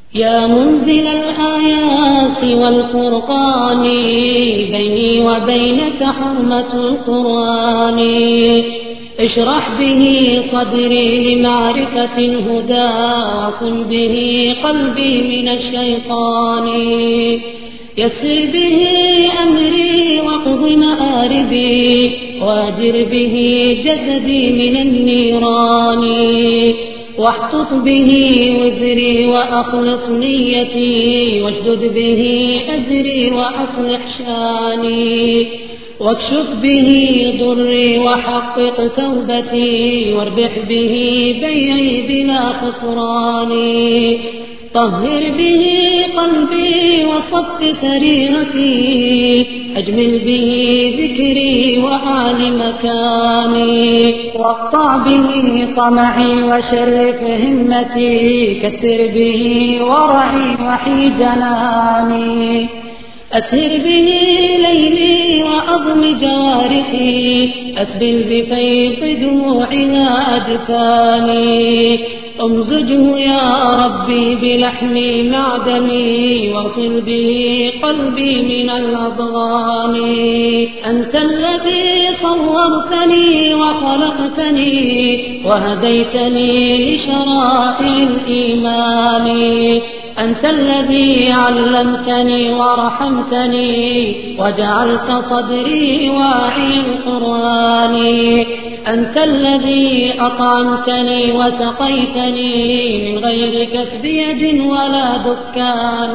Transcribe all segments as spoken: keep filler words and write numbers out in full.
يا منزل الآيات والفرقان بيني وبينك حرمة القرآن اشرح به صدري لمعرفة الهدى وصل به قلبي من الشيطان يسر به أمري واقض مآربي واجر به جسدي من النيران واحطط به وزري وأخلص نيتي واشدد به أزري وأصلح شاني واكشف به ضري وحقق توبتي واربح به بيعي بلا خسران طهر به قلبي وصف سريرتي أجمل به ذكري وأعل مكاني واقطع به طمعي وشرف همتي كثر به ورعي وحي جناني أسهر به ليلي وأضم جوارحي أسبل بفيض دموعها أجفاني أمزجه يا ربي بلحمي مع دمي واصل به قلبي من الأضغان أنت الذي صورتني وخلقتني وهديتني لشرائع الإيمان أنت الذي علمتني ورحمتني وجعلت صدري واعي القرآن أنت الذي أطعمتني وسقيتني من غير كسب يد ولا دكان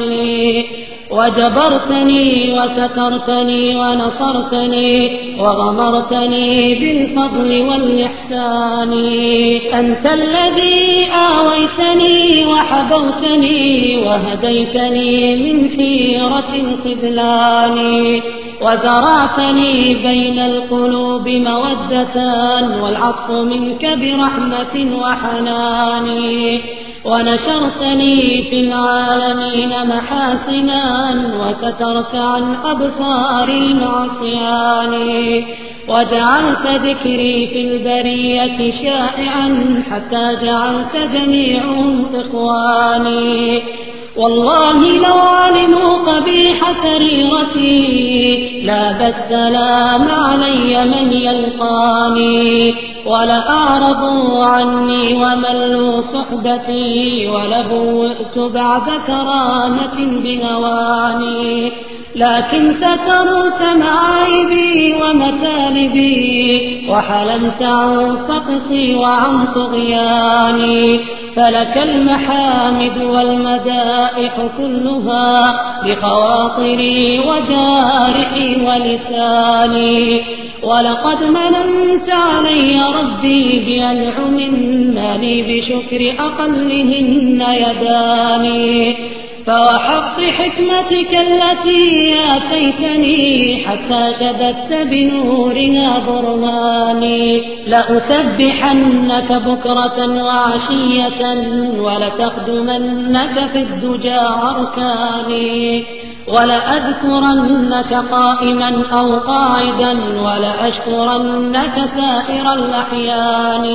وجبرتني وسترتني ونصرتني وغمرتني بالفضل والإحسان أنت الذي آويتني وحبوتني وهديتني من حيرة الخذلان وزرعتني بين القلوب مودة والعطف منك برحمة وحنان ونشرتني في العالمين محاسنا وسترت عن أبصار المعصيان وجعلت ذكري في البرية شائعا حتى جعلت جميعهم إخواني والله لو علموا قبيح سريرتي لابى السلام علي من يلقاني ولأعرضوا عني وملوا صحبتي ولبوئت بعد كرامة بهواني لكن سترت معايبي ومثالبي وحلمت عن سقطي وعن طغياني فلك المحامد والمدائح كلها بخواطري وجارحي ولساني ولقد مننت علي ربي بأنعم ما لي بشكر أقلهن يداني فوحق حكمتك التي آتيتني حتى شددت بنورها برهاني لأسبحنك بكرة وعشية ولتخدمنك في الدجى أركاني ولأذكرنك قائما أو قاعدا ولأشكرنك سائر الأحيان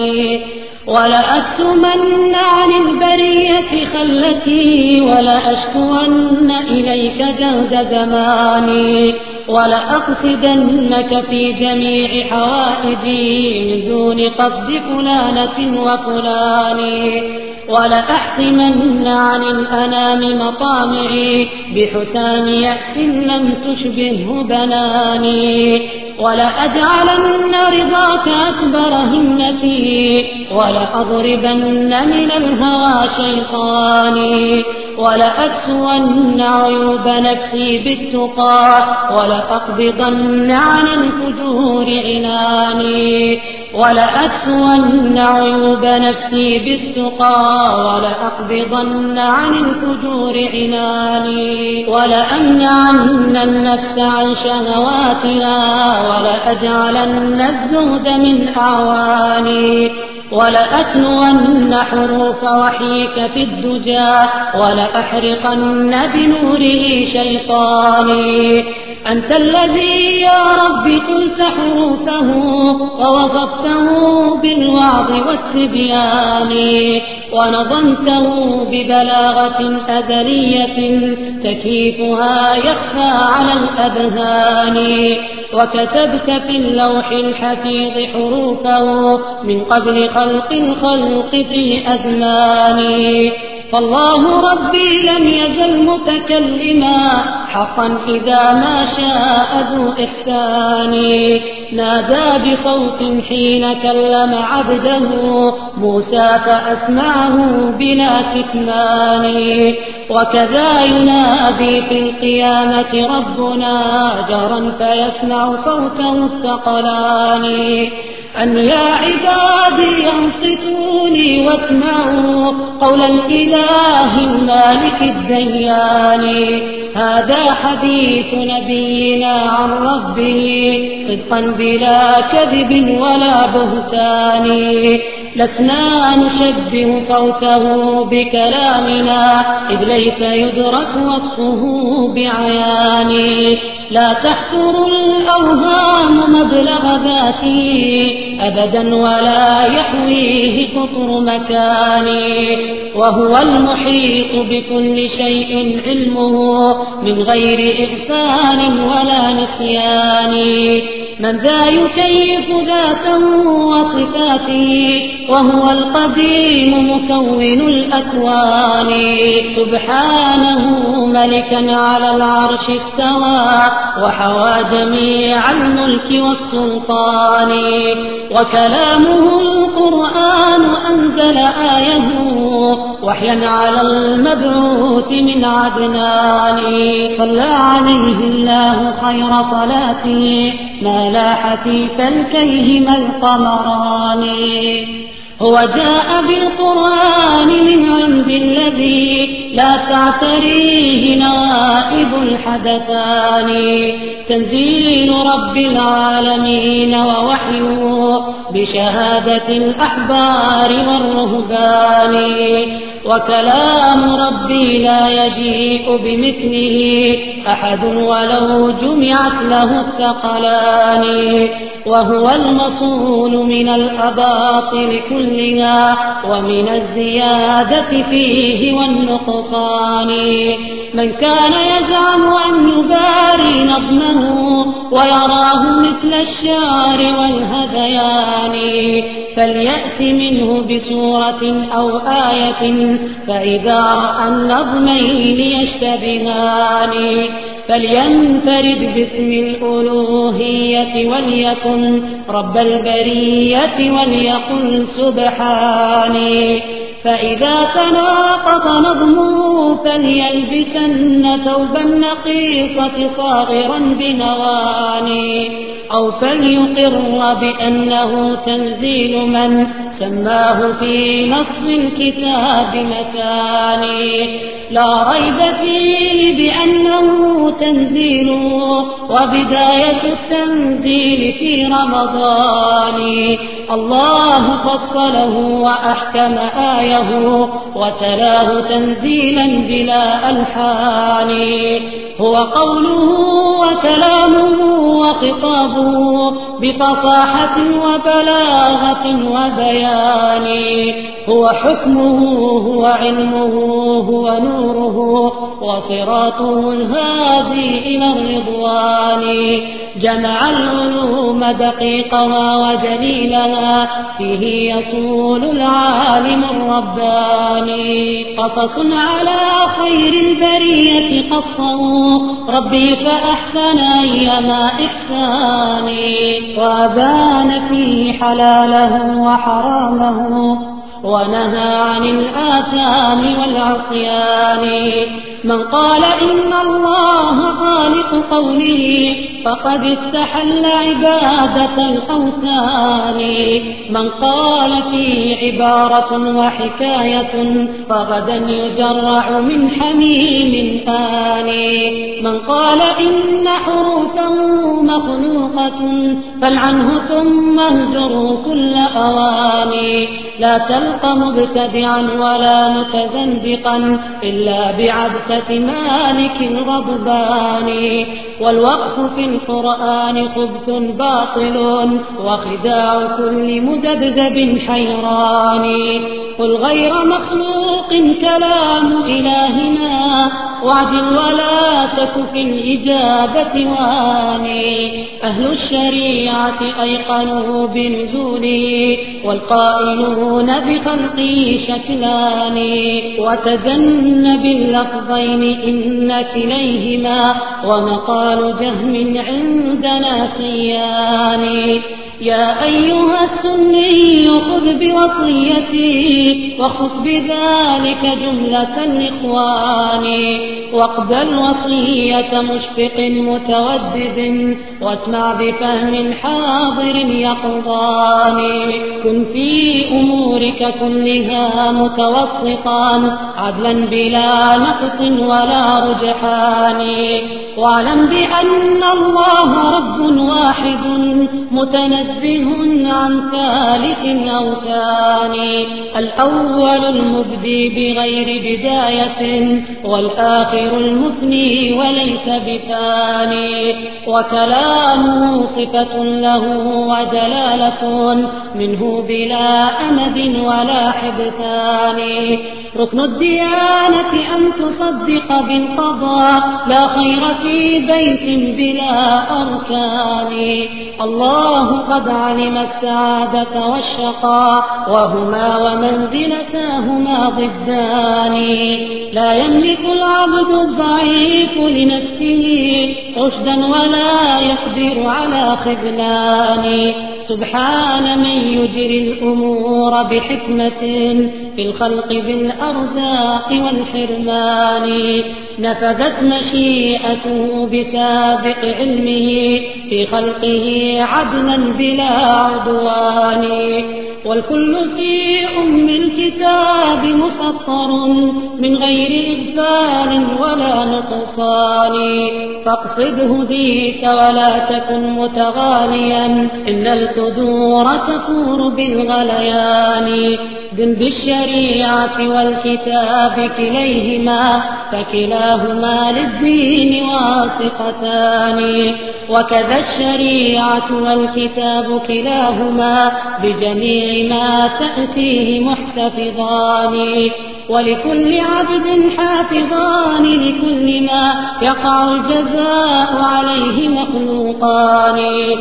ولأكتمن عن البرية خلتي ولأشكون إليك جهد زماني ولأقصدنك في جميع حوائجي من دون قصد فلانة وفلان ولأحسمن عن الأنام مطامعي بحسام يأس لم تشبهه بناني ولأجعلن رضاك أكبر همتي ولأضربن من الهوى شيطاني ولأكسون عيوب نفسي بالتقى ولأقبضن عن الفجور عناني ولأكسون عيوب نفسي بالتقى ولأقبضن عن الفجور عناني ولأمنعن النفس عن شهواتها ولأجعلن الزهد من أعواني ولأتلون حروف وحيك في الدجى ولأحرقن بنوره شيطاني أنت الذي يا رب قلت حروفه ووصفته بالوعظ والتبيان ونظمته ببلاغة أزلية تكييفها يخفى على الأذهان وكتبت في اللوح الحفيظ حروفه من قبل خلق الخلق في أزمان فالله ربي لم يزل متكلما حقا إذا ما شاء ذو إحسان نادى بصوت حين كلم عبده موسى فأسمعه بلا كتمان وكذا ينادي في القيامة ربنا جهرا فيسمع صوته الثقلان أن يا عبادي أنصتوني واسمعوا قول الإله المالك الديان هذا حديث نبينا عن ربه صدقا بلا كذب ولا بهتان لسنا نشبه صوته بكلامنا إذ ليس يدرك وصفه بعيان لا تحصر الأوهام مبلغ ذاته أبدا ولا يحويه قطر مكان وهو المحيط بكل شيء علمه من غير إغفال ولا نسيان من ذا يكيف ذاته وصفاته وهو القديم مكون الأكوان سبحانه ملكا على العرش استوى وحوى جميع الملك والسلطان وكلامه القرآن أنزل آيه وحيا على المبعوث من عدنان صلى عليه الله خير صلاته ما لاح في فلكيهما القمران هو جاء بالقرآن من عند الذي لا تعتريه نوائب الحدثان تنزيل رب العالمين ووحيه بشهادة الأحبار والرهبان وكلام ربي لا يجيء بمثله أحد ولو جمعت له الثقلان وهو المصون من الأباطل كلها ومن الزيادة فيه والنقصان من كان يزعم أن يباري نظمه ويراه مثل الشعر والهذيان فليأت منه بسورة أو آية فإذا رأى النظمين يشتبهان فلينفرد باسم الألوهية وليكن رب البرية وليقل سبحاني فإذا تناقض نظمه فليلبسن ثوب النقيصة صاغرا بنواني أو فليقر بأنه تنزيل من سماه في نص الكتاب مثاني لا ريب فيه بأنه تنزيل وبداية التنزيل في رمضان الله فصله وأحكم آيه وتلاه تنزيلا بلا ألحان هو قوله وكلامه وخطابه بفصاحة وبلاغة وبيان هو حكمه هو علمه هو نوره وصراطه الهادي إلى الرضوان جمع العلوم دقيقها وجليلها فيه يصول العالم الرباني قصص على خير البرية قصه ربي فأحسن أيما إحساني وأبان فيه حلاله وحرامه ونهى عن الآثام والعصيان من قال إن الله خالق قوله فقد استحل عبادة الأوثان من قال فيه عبارة وحكاية فغدا يجرع من حميم آني من قال إن حروفه مخلوقة فالعنه ثم اهجره كل أواني لا تلق مبتدعا ولا متزندقا إلا بعبس معرفة مالك الغضبان. والوقف في القرآن خبث باطل وخداع كل مذبذب حيران. قل غير مخلوق كلام إلهنا واعدل ولا تك في الإجابة واني. أهل الشريعة أيقنوا بنزوله والقائلون بخلقه شكلان. وتجنب اللفظين إن كليهما ومقال جهم عندنا سيان. يا أيها السني خذ بوصيتي واخص بذلك جملة الإخوان. واقبل وصية مشفق متودد واسمع بفهم حاضر يقظان. كن في أمورك كلها متوسطا عدلا بلا نقص ولا رجحان. واعلم بأن الله رب واحد متنزه عن ثالث أو ثاني. الأول المبدي بغير بداية والآخر المثني وليس بثاني. وكلامه صفة له ودلالة منه بلا أمد ولا حدثان. ركن الديانة أن تصدق بالقضاء لا خير في بيت بلا أركان. الله قد علم السعادة والشقاء وهما ومنزلتاهما ضدان. لا يملك العبد الضعيف لنفسه رشدا ولا يقدر على خذلان. سبحان من يجري الأمور بحكمة في الخلق بالأرزاق والحرمان. نفذت مشيئته بسابق علمه في خلقه عدلا بلا عدوان. والكل في أم الكتاب مسطر من غير إجزال ولا نقصان. فاقصد هديك ولا تكن متغاليا إن القدور تفور بالغليان. دن بالشريعة والكتاب كليهما فكلاهما للدين واثقتان. وكذا الشريعة والكتاب كلاهما بجميع ما تأتيه محتفظان. ولكل عبد حافظان لكل ما يقع الجزاء عليه مخلوقان.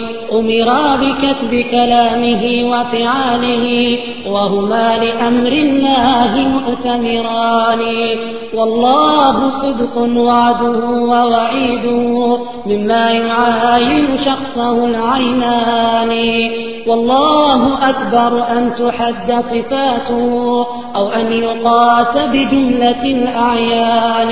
أمرا بكتب كلامه وفعاله وهما لأمر الله مؤتمران. والله صدق وعده ووعيده مما يعاين شخصه العينان. والله أكبر أن تحد صفاته أو أن يقاس بجملة الأعيان.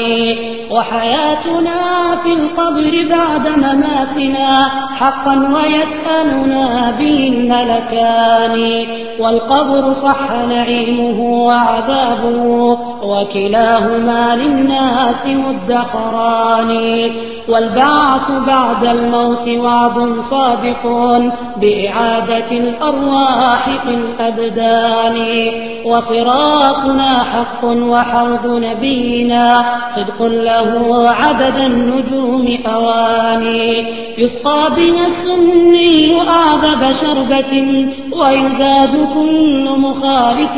وحياتنا في القبر بعد مماتنا حقا ويسألنا به الملكان. والقبر صح نعيمه وعذابه وكلاهما للناس مدخران. والبعث بعد الموت وعد صادق بإعادة الأرواح في الأبدان. وصراطنا حق وحوض نبينا صدق له عدد النجوم أواني. يسقى بنا السني أعذب شربة ويزاد كل مخالف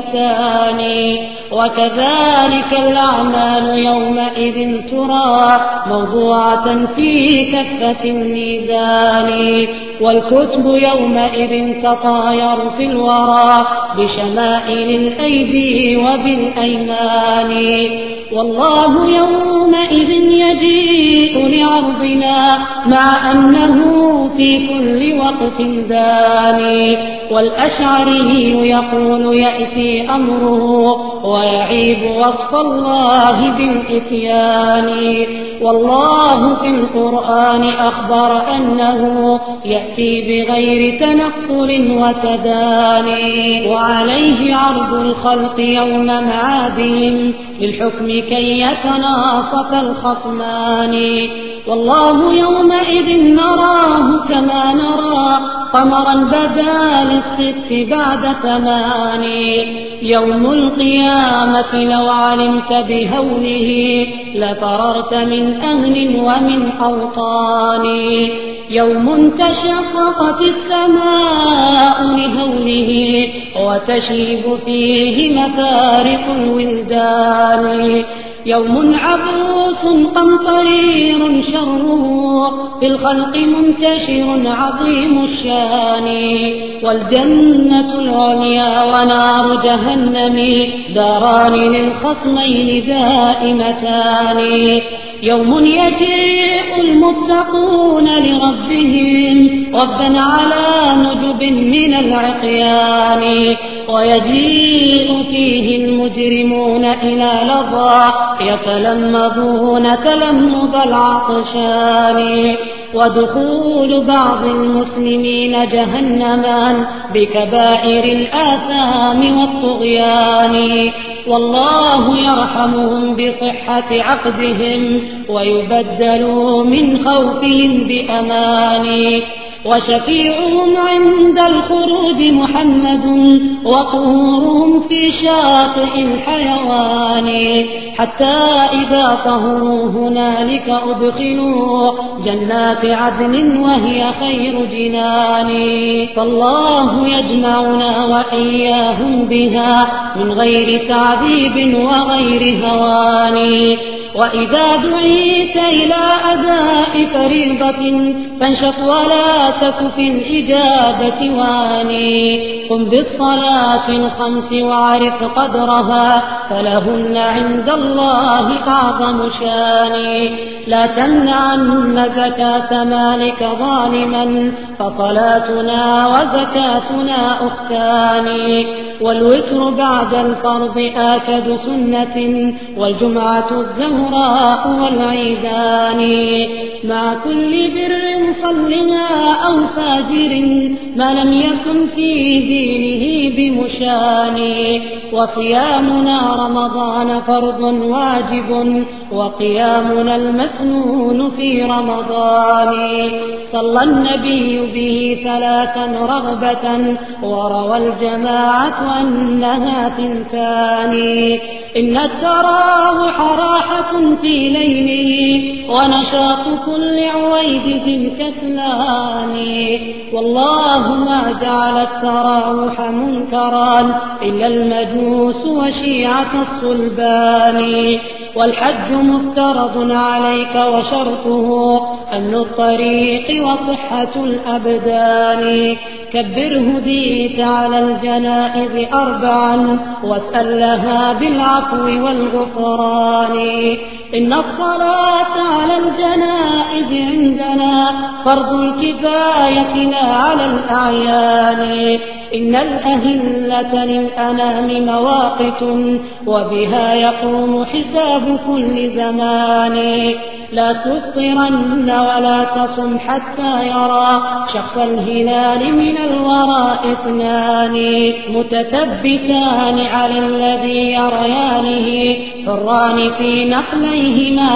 فتان. وكذلك الأعمال يومئذ ترى موضوعة في كفة الميزان. والكتب يومئذ تطاير في الورى بشمائل الأيدي وبالأيمان. والله يومئذ يجيء لعرضنا مع أنه في كل وقت داني. والأشعري يقول يأتي أمره ويعيب وصف الله بالإتيان. والله في القرآن أخبر أنه يأتي بغير تنقل وتداني. وعليه عرض الخلق يوم معادهم للحكم كي يتناصف الخصمان. والله يومئذ نراه كما نرى قمرا بدا للصدق بعد ثمان. يوم القيامة لو علمت بهوله لفررت من أهل ومن أوطان. يوم تشققت السماء لهوله وتشيب فيه مفارق الولدان. يوم عبوس قمطرير شره في الخلق منتشر عظيم الشان. والجنة العليا ونار جهنم داران للخصمين دائمتان. يوم يجيء المتقون لربهم ردا على نجب من العقيان. ويجيء فيه المجرمون إلى لظى يتلمذون تلمذ العطشان. ودخول بعض المسلمين جهنما بكبائر الآثام والطغيان. والله يرحمهم بصحة عقدهم ويبدلوا من خوفهم بأمان. وشفيعهم عند الخروج محمد وقهورهم في شاطئ الحيوان. حتى إذا طهروا هنالك أدخلوا جنات عدن وهي خير جنان. فالله يجمعنا وإياهم بها من غير تعذيب وغير هوان. وإذا دعيت إلى أداء فريضة فانشط ولا تك في الإجابة واني. قم بالصلاة الخمس واعرف قدرها فلهن عند الله أعظم شان. لا تمنعن زكاة مالك ظالما فصلاتنا وزكاتنا أختان. والوتر بعد الفرض آكد سنة والجمعة الزهراء والعيدان. مع كل بر صلنا أو فاجر ما لم يكن في دينه بمشان. وصيامنا رمضان فرض واجب وقيامنا المسنون في رمضان. صلى النبي به ثلاثا رغبة وروى الجماعة أنها ثنتان. إن التراوح راحة في ليله ونشاط كل عويده كسلان. والله ما جعل التراوح منكرا إلا المجوس وشيعة الصلبان. والحج مفترض عليك وشرطه أمن الطريق وصحة الأبدان. كبر هديت على الجنائز أربعا واسأل لها بالعفو والغفران. إن الصلاة على الجنائز عندنا فرض الكفاية لا على الأعيان. إن الأهلة للأنام مواقت وبها يقوم حساب كل زمان. لا تفطرن ولا تصم حتى يرى شخص الهلال من الوراء اثنان. متثبتان على الذي يريانه حران في نحليهما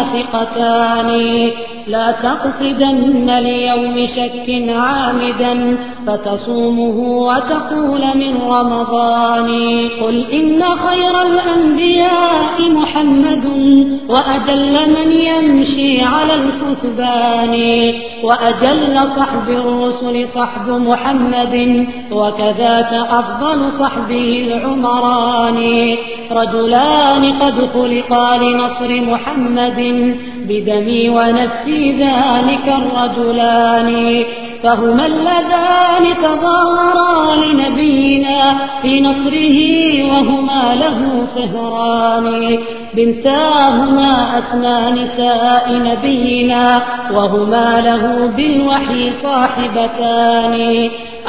ثقتان. لا تقصدن ليوم شك عامدا فتصومه وتقول من رمضان. قل إن خير الأنبياء محمد وأجل من يمشي على الكثبان. وأجل صحب الرسل صحب محمد وكذاك أفضل صحبه العمران. رجلان قد خلقا لنصر محمد بدمي ونفسي ذلك الرجلان. فهما اللذان تظاهرا لنبينا في نصره وهما له صهران. بنتاهما أسنى نساء نبينا وهما له بالوحي صاحبتان.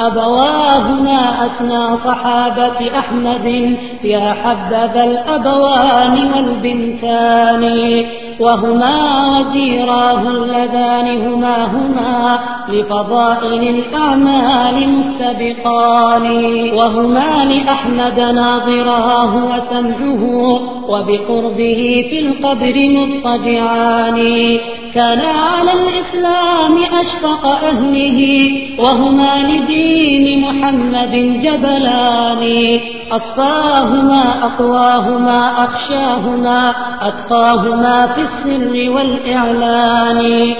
أبواهما أسنى صحابة أحمد يا حبذا الأبوان والبنتان. وهما وزيراه اللذان هما هما لفضائل الأعمال مستبقان. وهما لأحمد ناظراه وسمعه وبقربه في القبر مضطجعان. كان على الإسلام أشفق أهله وهما لدين محمد جبلان أصفاهما أقواهما أخشاهما أتقاهما في السر والإعلان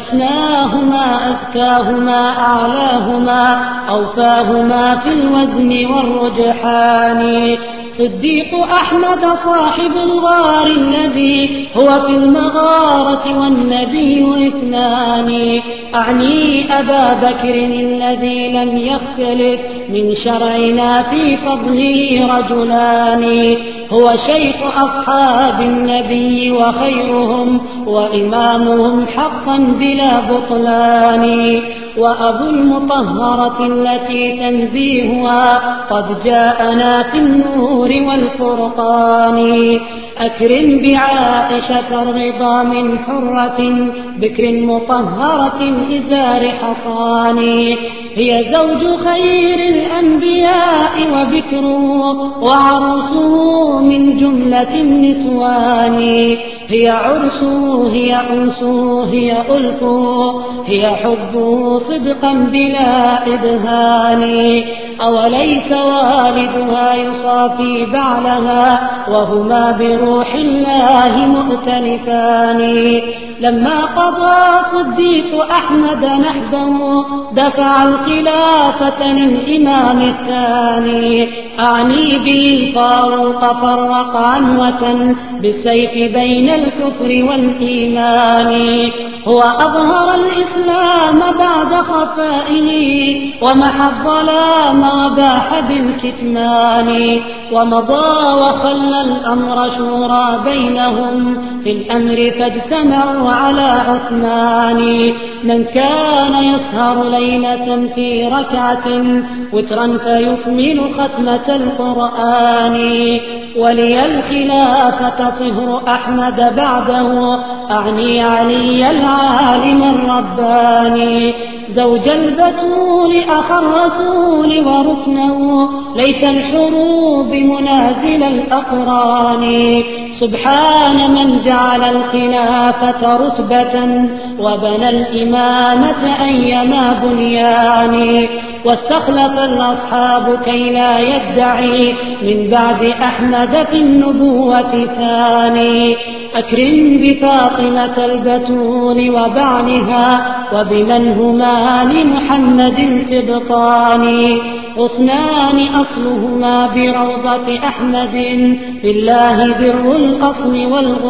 أسناهما أزكاهما أعلاهما أوفاهما في الوزن والرجحان صديق أحمد صاحب الغار الذي هو في المغارة والنبي اثنان أعني أبا بكر الذي لم يختلف من شرعنا في فضله رجلان هو شيخ أصحاب النبي وخيرهم وإمامهم حقا بلا بطلان وأبو المطهرة التي تنزيهها قد جاءنا في النور والفرقان أكرم بعائشة الرضا من حرة بكر مطهرة إزار حصان هي زوج خير الأنبياء وبكره وعروسه من جملة النسوان هي عرسه هي أنسه هي ألفه هي حبه صدقا بلا إدهان أوليس والدها يصافي بعلها وهما بروح الله مؤتلفان لما قضى صديق أحمد نحبه دفع الخلافة للإمام الثاني أعني به فاروق فرق عنوة بالسيف بين الكفر والإيمان هو أظهر الإسلام بعد خفائه ومحى الظلام وباح بالكتمان ومضى وخلى الأمر شورى بينهم في الأمر فاجتمعوا على عثمان من كان يسهر ليلة في ركعة وترا فيكمل ختمة القرآن ولي الخلافة صهر أحمد بعده أعني علي العالم الرباني زوج البتول أخا الرسول وركنه ليس الحروب منازل الأقران سبحان من جعل الخلافة رتبة وبنى الإمامة أيما بنيان واستخلف الأصحاب كي لا يدعي من بعد أحمد في النبوة ثاني أكرم بفاطمة البتول وبعلها وبمن هما لمحمد سبطان غصنان أصلهما بروضة أحمد لله بر الأصل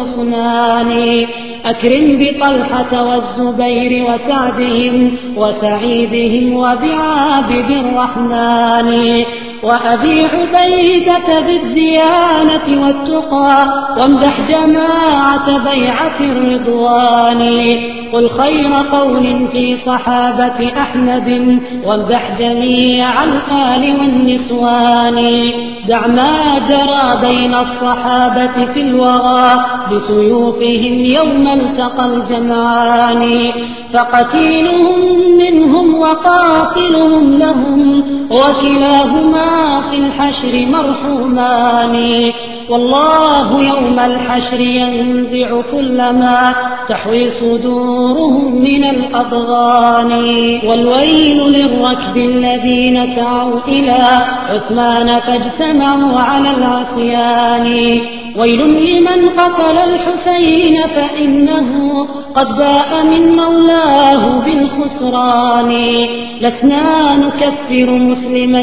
والغصنان أكرم بطلحة والزبير وسعدهم وسعيدهم وبعابد الرحمن وأبي عبيدة بالديانة والتقى وامدح جماعة بيعة الرضوان قل خير قول في صحابة أحمد وامدح جميع الآل والنسوان دع ما جرى بين الصحابة في الوغى بسيوفهم يوم التقى الجمعان فقتيلهم منهم وقاتلهم لهم وكلاهما في الحشر مرحومان والله يوم الحشر ينزع كل ما تحوي صدورهم من الأضغان والويل للركب الذين سعوا إلى عثمان فاجتمعوا على العصيان ويل لمن قتل الحسين فإنه قد باء من مولاه بالخسران لسنا نكفر مسلما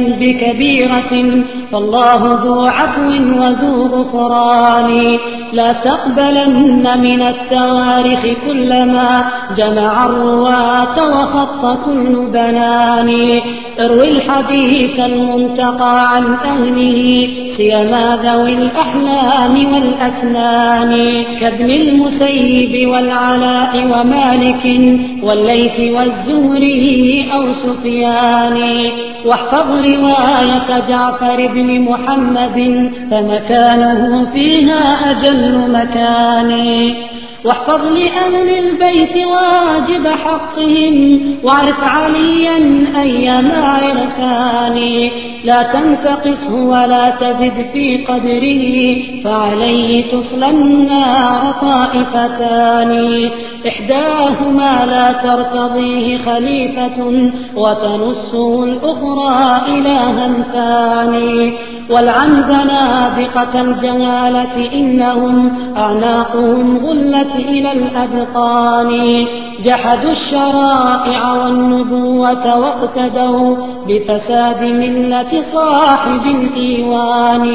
بكبيرة فالله ذو عفو وذو غفران لا تقبلن من التواريخ كلما جمع الرواة وخط كل بنان اروي الحديث المنتقى عن أهله سيما ذوي الأحلام والأسنان كابن المسيب والعلاء ومالك والليث والزهري أو سفيان واحفظ رواية جعفر بن محمد فمكانه فيها أجل مكان واحفظ لأهل البيت واجب حقهم واعرف عليا أيما عرفان لا تنتقصه ولا تزد في قدره فعليه تصلى النار طائفتان إحداهما لا ترتضيه خليفة وتنصه الأخرى إلها ثاني والعن زنادقة الجهالة إنهم أعناقهم غلت إلى الأذقان جحدوا الشرائع والنبوة واقتدوا بفساد ملة صاحب الإيوان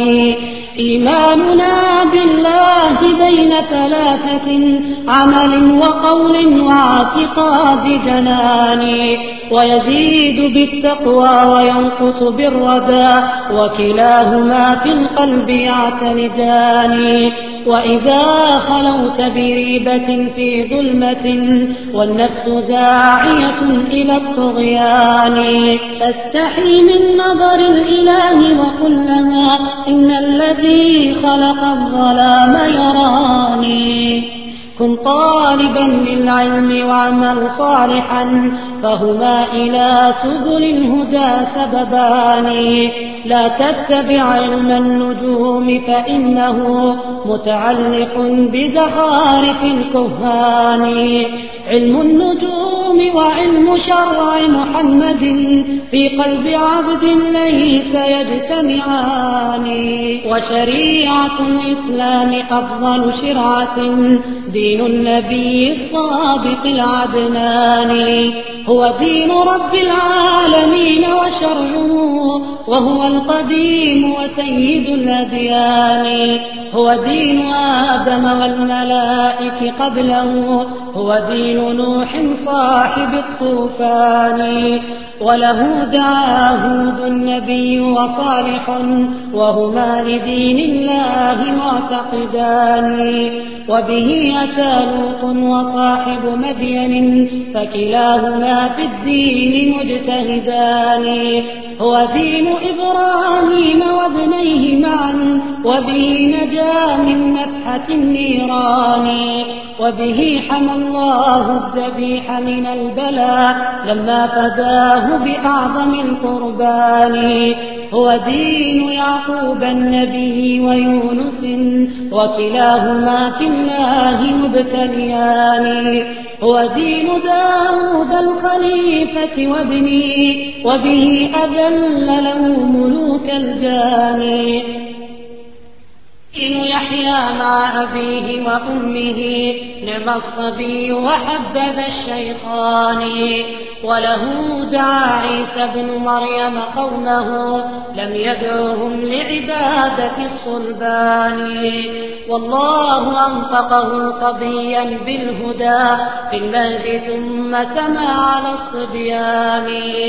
إيماننا بالله بين ثلاثة عمل وقول واعتقاد جنان ويزيد بالتقوى وينقص بالردى وكلاهما في القلب يعتمدان وإذا خلوت بريبة في ظلمة والنفس داعية إلى الطغيان فاستحي من نظر الإله وقل لها إن الذي خلق الظلام يراني كن طالبا للعلم واعمل صالحا فهما إلى سبل الهدى سببان لا تتبع علم النجوم فإنه متعلق بزخارف الكهان علم النجوم وعلم شرع محمد في قلب عبد ليس يجتمعان وشريعة الإسلام أفضل شرعة دين النبي الصادق العدنان هو دين رب العالمين وشرعه وهو القديم وسيد الأديان هو دين آدم والملائك قبله هو دين نوح صاحب الطوفان وله دعا هود النبي وصالح وهما لدين الله معتقدان وبه أتى لوط وصاحب مدين فكلاهما في الدين مجتهدان هو دين إبراهيم وابنيه معا وبه نجا من نفحة النيران وبه حمى الله الذبيح من البلاء لما فداه بأعظم القربان هو دين يعقوب النبي ويونس وكلاهما في الله مبتليان هو دين داود الخليفة وابنه وبه أذل له ملوك الجان إن يحيى مع أبيه وأمه نعم الصبي وحبذا الشيطان وله دعا عيسى بن مريم قومه لم يدعهم لعبادة الصلبان والله أنطقه صبيا بالهدى في المهد ثم سما على الصبيان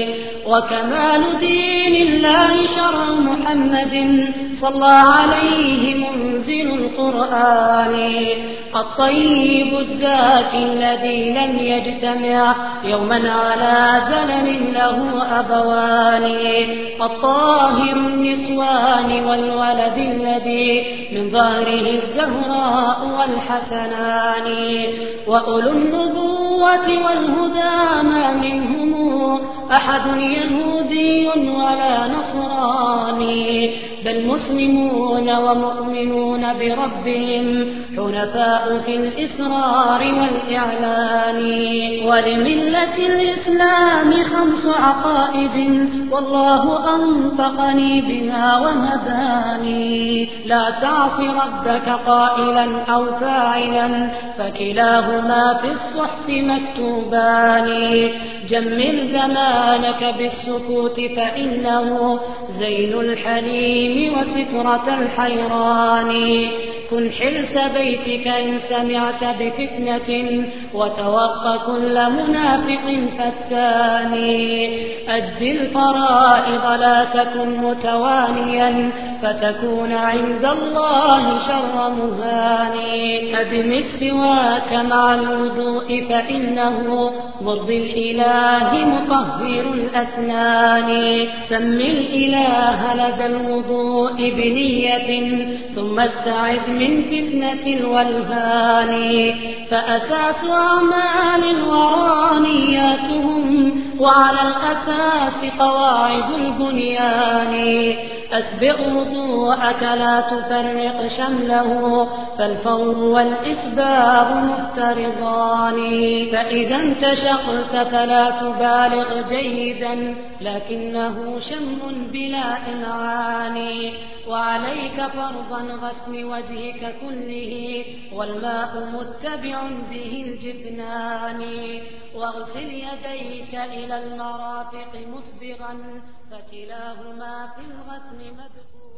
وكمال دين الله شرع محمد صلى عليه منزل القرآن الطيب الزاكي الذي لم يجتمع يوما على زلل له أبوان الطاهر النسوان والولد الذي من ظهره الزهراء والحسنان وأولو النبوة والهدى ما منهم أحد يهودي ولا نصراني بل مسلمون ومؤمنون بربهم حنفاء في الإسرار والإعلان ولملة الإسلام خمس عقائد والله أنطقني بها وهداني لا تعص ربك قائلا أو فاعلا فكلاهما في الصحف مكتوبان جمل زمانك بالسكوت فإنه زين الحليم وسترة الحيران كن حلس بيتك إن سمعت بفتنة وتوق كل منافق فتان أد الفرائض لا تكن متوانيا فتكون عند الله شر مهان أدم السواك مع الوضوء فإنه مرضي الإله مطهر الأسنان سم الإله لدى الوضوء بنية ثم استعذ من فتنة الولهان فأساس أعمال الورى نياتهم وعلى الأساس قواعد البنيان أسبغ وضوءك لا تفرق شمله فالفور والإسباغ مفترضان فإذا انتشقت فلا تبالغ جيدا لكنه شم بلا إمعان وعليك فرضا غسل وجهك كله والماء متبع به الجفنان واغسل يديك إلى المرافق مسبغا فكلاهما في الغسل مدخول